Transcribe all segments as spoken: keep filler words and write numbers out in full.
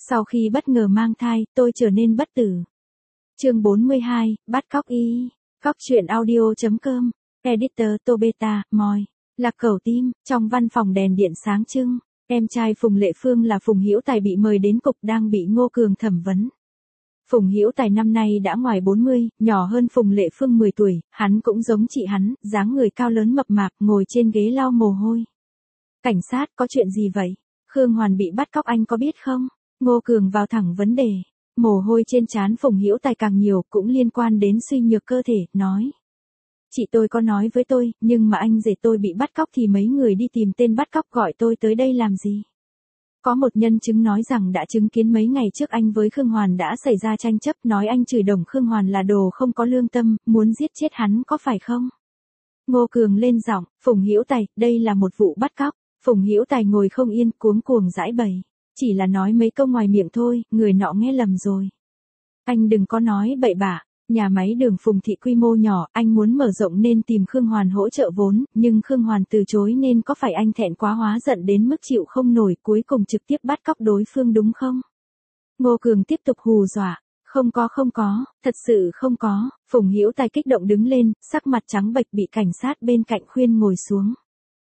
Sau khi bất ngờ mang thai, tôi trở nên bất tử. Chương bốn mươi hai, bắt cóc y. Cóc truyện audio chấm com. Editor Tobeta, Moi. Lạc Cẩu Tim, trong văn phòng đèn điện sáng trưng, em trai Phùng Lệ Phương là Phùng Hữu Tài bị mời đến cục đang bị Ngô Cường thẩm vấn. Phùng Hữu Tài năm nay đã ngoài bốn mươi, nhỏ hơn Phùng Lệ Phương mười tuổi, hắn cũng giống chị hắn, dáng người cao lớn mập mạp, ngồi trên ghế lau mồ hôi. Cảnh sát, có chuyện gì vậy? Khương Hoàn bị bắt cóc anh có biết không? Ngô Cường vào thẳng vấn đề. Mồ hôi trên trán Phùng Hữu Tài càng nhiều, cũng liên quan đến suy nhược cơ thể, nói. Chị tôi có nói với tôi, nhưng mà anh rể tôi bị bắt cóc thì mấy người đi tìm tên bắt cóc gọi tôi tới đây làm gì? Có một nhân chứng nói rằng đã chứng kiến mấy ngày trước anh với Khương Hoàn đã xảy ra tranh chấp, nói anh chửi đồng Khương Hoàn là đồ không có lương tâm, muốn giết chết hắn có phải không? Ngô Cường lên giọng, Phùng Hữu Tài, đây là một vụ bắt cóc. Phùng Hữu Tài ngồi không yên, cuống cuồng giãi bày. Chỉ là nói mấy câu ngoài miệng thôi, người nọ nghe lầm rồi. Anh đừng có nói bậy bạ. Nhà máy đường Phùng Thị quy mô nhỏ, anh muốn mở rộng nên tìm Khương Hoàn hỗ trợ vốn, nhưng Khương Hoàn từ chối nên có phải anh thẹn quá hóa giận đến mức chịu không nổi, cuối cùng trực tiếp bắt cóc đối phương đúng không? Ngô Cường tiếp tục hù dọa. Không có không có, thật sự không có. Phùng Hữu Tài kích động đứng lên, sắc mặt trắng bệch bị cảnh sát bên cạnh khuyên ngồi xuống.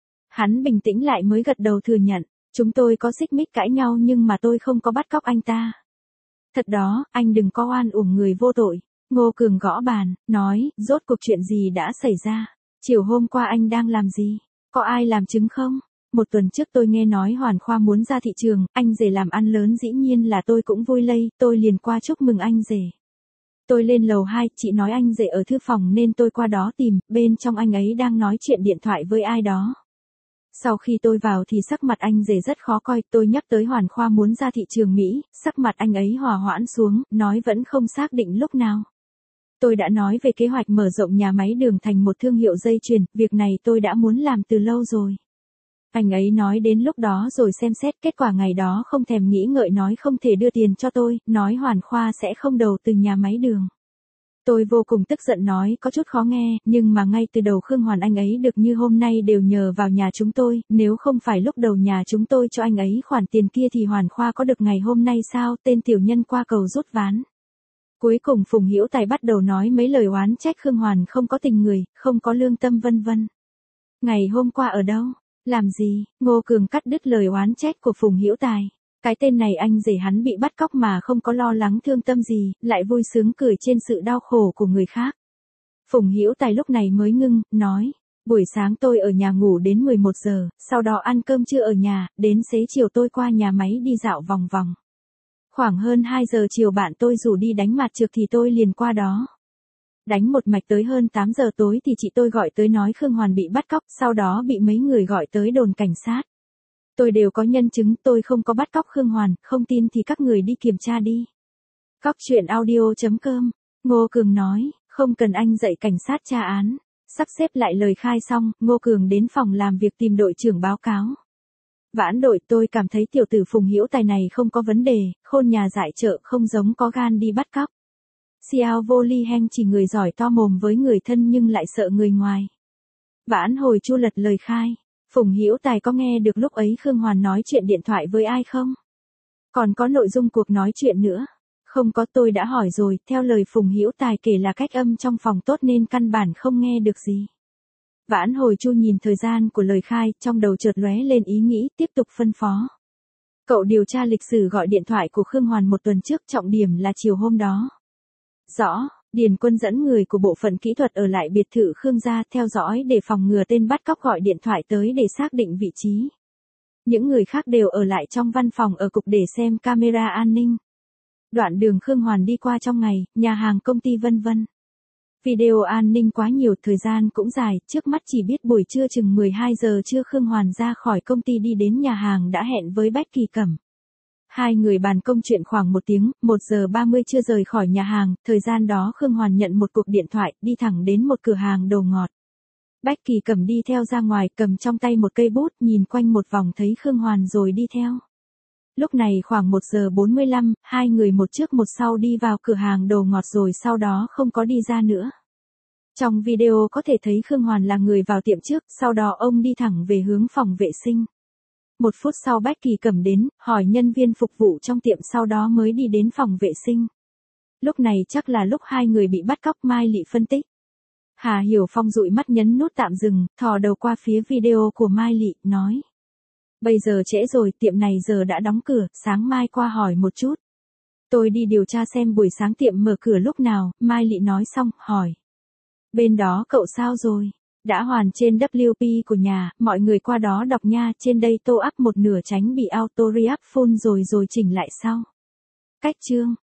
Hắn bình tĩnh lại mới gật đầu thừa nhận, chúng tôi có xích mích cãi nhau nhưng mà tôi không có bắt cóc anh ta. Thật đó, anh đừng có oan uổng người vô tội. Ngô Cường gõ bàn, nói, rốt cuộc chuyện gì đã xảy ra? Chiều hôm qua anh đang làm gì? Có ai làm chứng không? Một tuần trước tôi nghe nói Hoàn Khoa muốn ra thị trường, anh rể làm ăn lớn dĩ nhiên là tôi cũng vui lây, tôi liền qua chúc mừng anh rể. Tôi lên lầu hai, chị nói anh rể ở thư phòng nên tôi qua đó tìm, bên trong anh ấy đang nói chuyện điện thoại với ai đó. Sau khi tôi vào thì sắc mặt anh rể rất khó coi, tôi nhắc tới Hoàn Khoa muốn ra thị trường Mỹ, sắc mặt anh ấy hòa hoãn xuống, nói vẫn không xác định lúc nào. Tôi đã nói về kế hoạch mở rộng nhà máy đường thành một thương hiệu dây chuyền, việc này tôi đã muốn làm từ lâu rồi. Anh ấy nói đến lúc đó rồi xem xét, kết quả ngày đó không thèm nghĩ ngợi nói không thể đưa tiền cho tôi, nói Hoàn Khoa sẽ không đầu tư nhà máy đường. Tôi vô cùng tức giận nói có chút khó nghe, nhưng mà ngay từ đầu Khương Hoàn anh ấy được như hôm nay đều nhờ vào nhà chúng tôi, nếu không phải lúc đầu nhà chúng tôi cho anh ấy khoản tiền kia thì Hoàn Khoa có được ngày hôm nay sao, tên tiểu nhân qua cầu rút ván. Cuối cùng Phùng Hữu Tài bắt đầu nói mấy lời oán trách Khương Hoàn không có tình người, không có lương tâm vân vân. Ngày hôm qua ở đâu? Làm gì? Ngô Cường cắt đứt lời oán trách của Phùng Hữu Tài. Cái tên này anh rể hắn bị bắt cóc mà không có lo lắng thương tâm gì, lại vui sướng cười trên sự đau khổ của người khác. Phùng Hữu Tài lúc này mới ngưng, nói, buổi sáng tôi ở nhà ngủ đến mười một giờ, sau đó ăn cơm trưa ở nhà, đến xế chiều tôi qua nhà máy đi dạo vòng vòng. Khoảng hơn hai giờ chiều bạn tôi rủ đi đánh mặt trược thì tôi liền qua đó. Đánh một mạch tới hơn tám giờ tối thì chị tôi gọi tới nói Khương Hoàn bị bắt cóc, sau đó bị mấy người gọi tới đồn cảnh sát. Tôi đều có nhân chứng, tôi không có bắt cóc Khương Hoàn, không tin thì các người đi kiểm tra đi. Cóc truyện audio chấm com. Ngô Cường nói, không cần anh dạy cảnh sát tra án. Sắp xếp lại lời khai xong, Ngô Cường đến phòng làm việc tìm đội trưởng báo cáo. Vãn đội, tôi cảm thấy tiểu tử Phùng Hữu Tài này không có vấn đề, khôn nhà dại chợ không giống có gan đi bắt cóc. Xiao vô ly heng chỉ người giỏi to mồm với người thân nhưng lại sợ người ngoài. Vãn hồi chu lật lời khai. Phùng Hữu Tài có nghe được lúc ấy Khương Hoàn nói chuyện điện thoại với ai không? Còn có nội dung cuộc nói chuyện nữa. Không có, tôi đã hỏi rồi, theo lời Phùng Hữu Tài kể là cách âm trong phòng tốt nên căn bản không nghe được gì. Vãn hồi chu nhìn thời gian của lời khai, trong đầu chợt lóe lên ý nghĩ, tiếp tục phân phó. Cậu điều tra lịch sử gọi điện thoại của Khương Hoàn một tuần trước, trọng điểm là chiều hôm đó. Rõ, Điền Quân dẫn người của bộ phận kỹ thuật ở lại biệt thự Khương gia theo dõi để phòng ngừa tên bắt cóc gọi điện thoại tới để xác định vị trí. Những người khác đều ở lại trong văn phòng ở cục để xem camera an ninh. Đoạn đường Khương Hoàn đi qua trong ngày, nhà hàng công ty vân vân. Video an ninh quá nhiều, thời gian cũng dài, trước mắt chỉ biết buổi trưa chừng mười hai giờ trưa Khương Hoàn ra khỏi công ty đi đến nhà hàng đã hẹn với Bách Kỳ Cẩm. Hai người bàn công chuyện khoảng một tiếng, một giờ ba mươi chưa rời khỏi nhà hàng, thời gian đó Khương Hoàn nhận một cuộc điện thoại, đi thẳng đến một cửa hàng đồ ngọt. Bách Kỳ Cẩm đi theo ra ngoài, cầm trong tay một cây bút, nhìn quanh một vòng thấy Khương Hoàn rồi đi theo. Lúc này khoảng một giờ bốn mươi lăm, hai người một trước một sau đi vào cửa hàng đồ ngọt rồi sau đó không có đi ra nữa. Trong video có thể thấy Khương Hoàn là người vào tiệm trước, sau đó ông đi thẳng về hướng phòng vệ sinh. Một phút sau Becky cầm đến, hỏi nhân viên phục vụ trong tiệm sau đó mới đi đến phòng vệ sinh. Lúc này chắc là lúc hai người bị bắt cóc, Mai Lị phân tích. Hà Hiểu Phong dụi mắt nhấn nút tạm dừng, thò đầu qua phía video của Mai Lị, nói. Bây giờ trễ rồi, tiệm này giờ đã đóng cửa, sáng mai qua hỏi một chút. Tôi đi điều tra xem buổi sáng tiệm mở cửa lúc nào, Mai Lị nói xong, hỏi. Bên đó cậu sao rồi? Đã hoàn trên W P của nhà, mọi người qua đó đọc nha, trên đây tô up một nửa tránh bị auto react full rồi rồi chỉnh lại sau. Cách chương.